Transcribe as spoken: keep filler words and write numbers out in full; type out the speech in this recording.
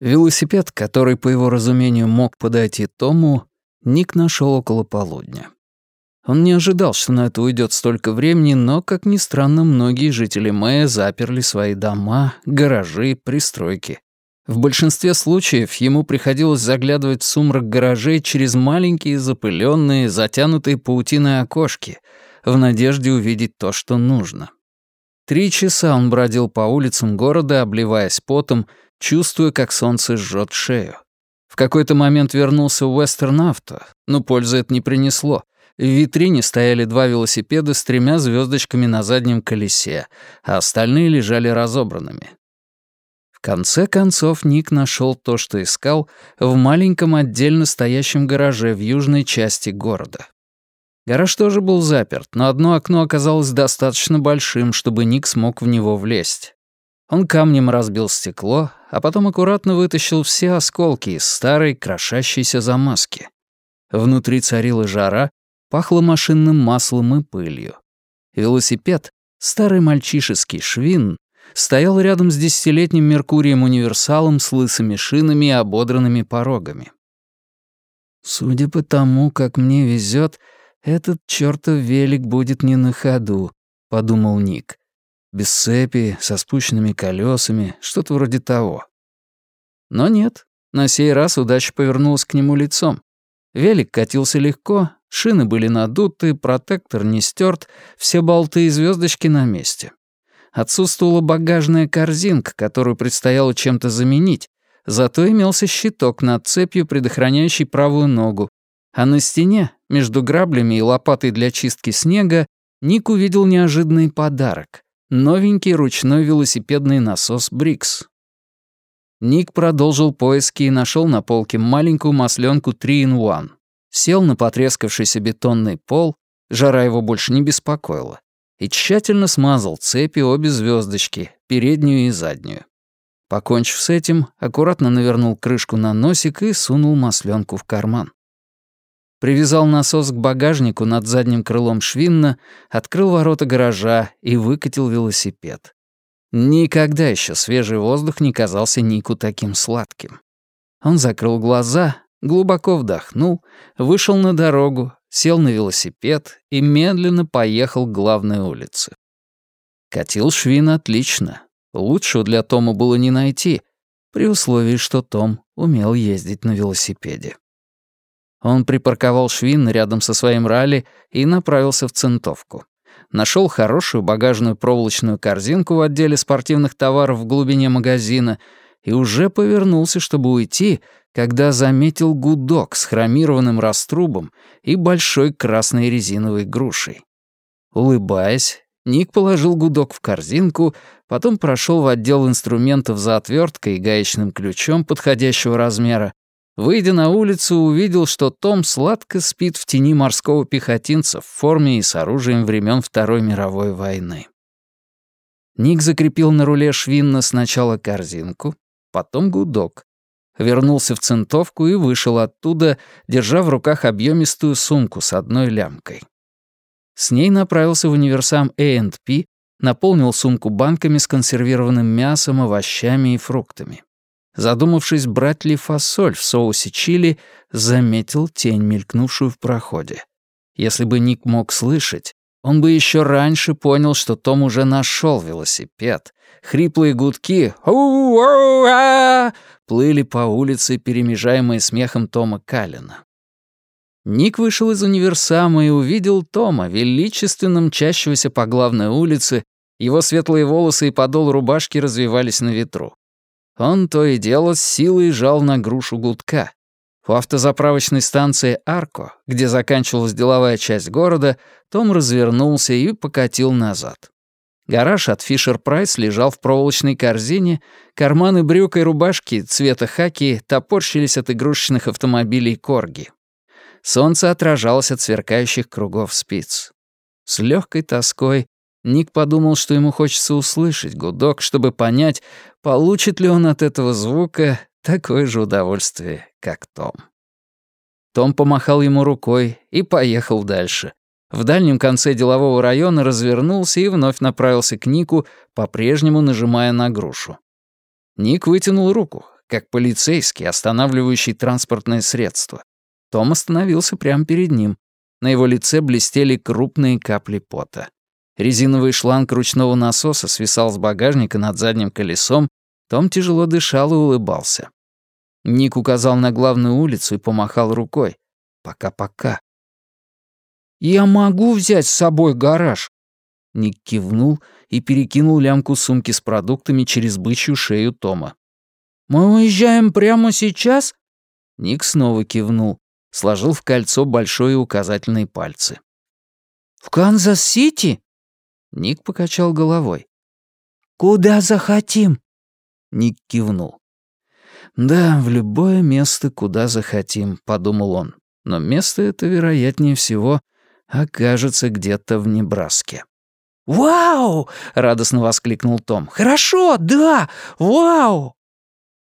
Велосипед, который, по его разумению, мог подойти Тому, Ник нашел около полудня. Он не ожидал, что на это уйдет столько времени, но, как ни странно, многие жители Мэя заперли свои дома, гаражи, пристройки. В большинстве случаев ему приходилось заглядывать в сумрак гаражей через маленькие, запыленные, затянутые паутиной окошки, в надежде увидеть то, что нужно. Три часа он бродил по улицам города, обливаясь потом, чувствуя, как солнце жжет шею. В какой-то момент вернулся в Western Auto, но пользы это не принесло. В витрине стояли два велосипеда с тремя звездочками на заднем колесе, а остальные лежали разобранными. В конце концов Ник нашел то, что искал, в маленьком отдельно стоящем гараже в южной части города. Гараж тоже был заперт, но одно окно оказалось достаточно большим, чтобы Ник смог в него влезть. Он камнем разбил стекло, а потом аккуратно вытащил все осколки из старой крошащейся замазки. Внутри царила жара, пахло машинным маслом и пылью. Велосипед, старый мальчишеский швин, стоял рядом с десятилетним Меркурием-универсалом с лысыми шинами и ободранными порогами. «Судя по тому, как мне везет, этот чертов велик будет не на ходу», — подумал Ник. Без цепи, со спущенными колесами, что-то вроде того. Но нет, на сей раз удача повернулась к нему лицом. Велик катился легко, шины были надуты, протектор не стёрт, все болты и звездочки на месте. Отсутствовала багажная корзинка, которую предстояло чем-то заменить, зато имелся щиток над цепью, предохраняющий правую ногу, а на стене, между граблями и лопатой для чистки снега, Ник увидел неожиданный подарок — новенький ручной велосипедный насос Брикс. Ник продолжил поиски и нашел на полке маленькую масленку три ин один. Сел на потрескавшийся бетонный пол, жара его больше не беспокоила, и тщательно смазал цепи обе звездочки, переднюю и заднюю. Покончив с этим, аккуратно навернул крышку на носик и сунул масленку в карман. Привязал насос к багажнику над задним крылом швинна, открыл ворота гаража и выкатил велосипед. Никогда еще свежий воздух не казался Нику таким сладким. Он закрыл глаза, глубоко вдохнул, вышел на дорогу, сел на велосипед и медленно поехал к главной улице. Катил швин отлично. Лучшего для Тома было не найти, при условии, что Том умел ездить на велосипеде. Он припарковал швин рядом со своим ралли и направился в центовку. Нашел хорошую багажную проволочную корзинку в отделе спортивных товаров в глубине магазина и уже повернулся, чтобы уйти, когда заметил гудок с хромированным раструбом и большой красной резиновой грушей. Улыбаясь, Ник положил гудок в корзинку, потом прошел в отдел инструментов за отверткой и гаечным ключом подходящего размера. Выйдя на улицу, увидел, что Том сладко спит в тени морского пехотинца в форме и с оружием времен Второй мировой войны. Ник закрепил на руле швинна сначала корзинку, потом гудок. Вернулся в центовку и вышел оттуда, держа в руках объемистую сумку с одной лямкой. С ней направился в универсам эй энд пи, наполнил сумку банками с консервированным мясом, овощами и фруктами. Задумавшись, брать ли фасоль в соусе чили, заметил тень, мелькнувшую в проходе. Если бы Ник мог слышать, он бы еще раньше понял, что Том уже нашел велосипед. Хриплые гудки «Оу-оу-а!» плыли по улице, перемежаемые смехом Тома Каллена. Ник вышел из универсама и увидел Тома, величественно мчащегося по главной улице, его светлые волосы и подол рубашки развивались на ветру. Он то и дело с силой жал на грушу гудка. У автозаправочной станции «Арко», где заканчивалась деловая часть города, Том развернулся и покатил назад. Гараж от Fisher Price лежал в проволочной корзине, карманы брюк и рубашки цвета хаки топорщились от игрушечных автомобилей «Корги». Солнце отражалось от сверкающих кругов спиц. С легкой тоской Ник подумал, что ему хочется услышать гудок, чтобы понять, получит ли он от этого звука такое же удовольствие, как Том. Том помахал ему рукой и поехал дальше. В дальнем конце делового района развернулся и вновь направился к Нику, по-прежнему нажимая на грушу. Ник вытянул руку, как полицейский, останавливающий транспортное средство. Том остановился прямо перед ним. На его лице блестели крупные капли пота. Резиновый шланг ручного насоса свисал с багажника над задним колесом. Том тяжело дышал и улыбался. Ник указал на главную улицу и помахал рукой. «Пока-пока». «Я могу взять с собой гараж?» Ник кивнул и перекинул лямку сумки с продуктами через бычью шею Тома. «Мы уезжаем прямо сейчас?» Ник снова кивнул, сложил в кольцо большой и указательный пальцы. «В Канзас-Сити?» Ник покачал головой. «Куда захотим?» Ник кивнул. «Да, в любое место, куда захотим», — подумал он. «Но место это, вероятнее всего, окажется где-то в Небраске». «Вау!» — радостно воскликнул Том. «Хорошо, да! Вау!»